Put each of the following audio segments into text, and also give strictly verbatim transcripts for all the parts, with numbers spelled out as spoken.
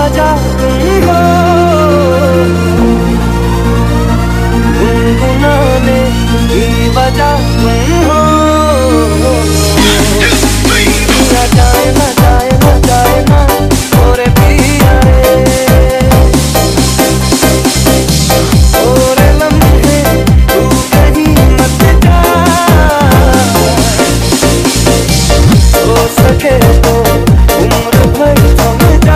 वजह तुम हो, गुनगुनाने की वजह तुम हो। ना जाए ना जाए ना जाए ना ओरे पिया रे, ओरे लम्हे तू कहीं मत जा, हो सके तो उम्र भर थम जा।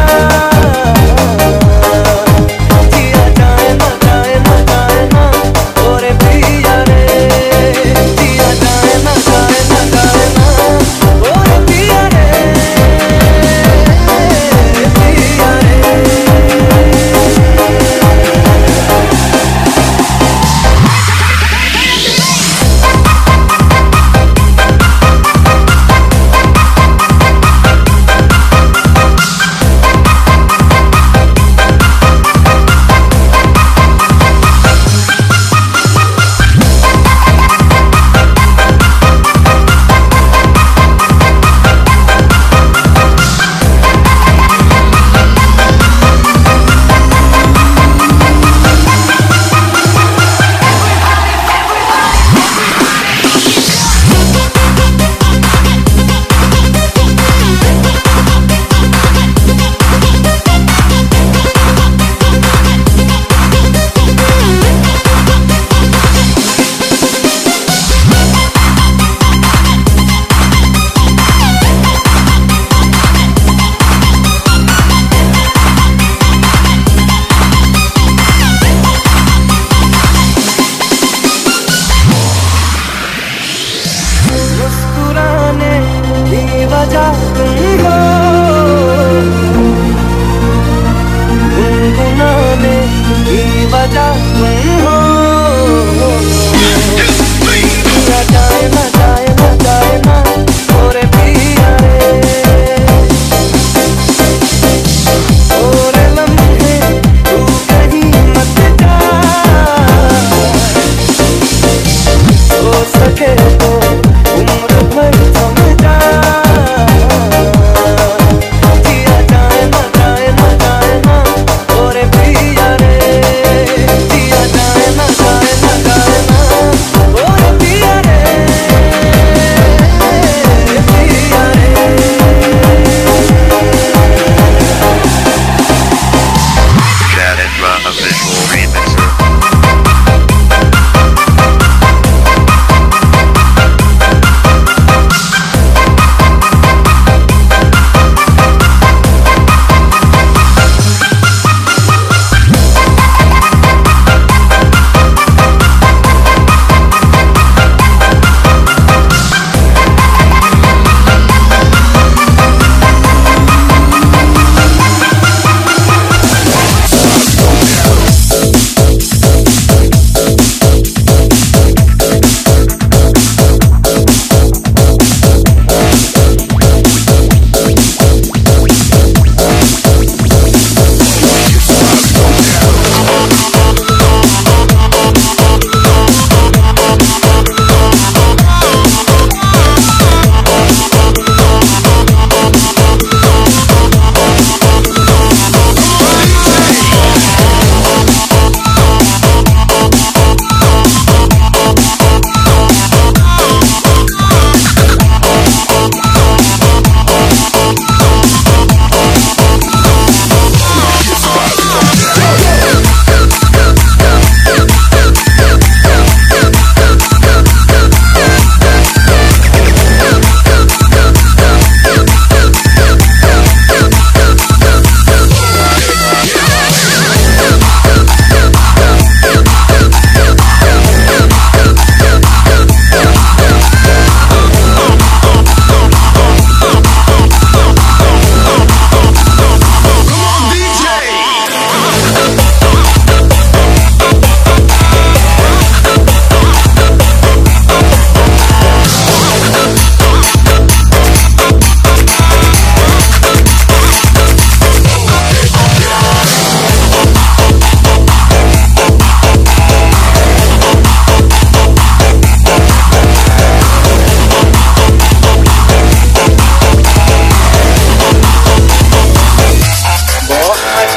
जिया जाए ना जाए ना जाए ना ओरे पिया रे, जिया जाए ना जाए ना जाए ना ओरे पिया रे, पिया रे। मुस्कुराने की वजह तुम हो, गुनगुनाने की वजह तुम हो। ना जाए ना जाए ना जाए ना ओरे पिया रे, ओरे लम्हे तू कहीं मत जा, हो सके तो उम्र भर थम जा। जिया जाए ना जाए ना जाए ना ओरे पिया रे, जिया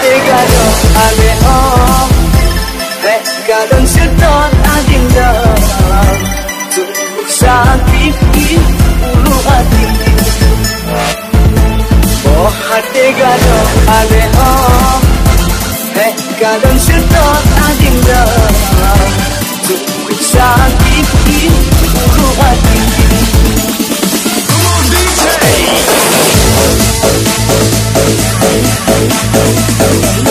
gado ale oh hek kadang sedot adinda tubuh sakit ulu hati oh hati gado ale oh hek kadang sedot adinda tubuh sakit ulu hati. Come on D J.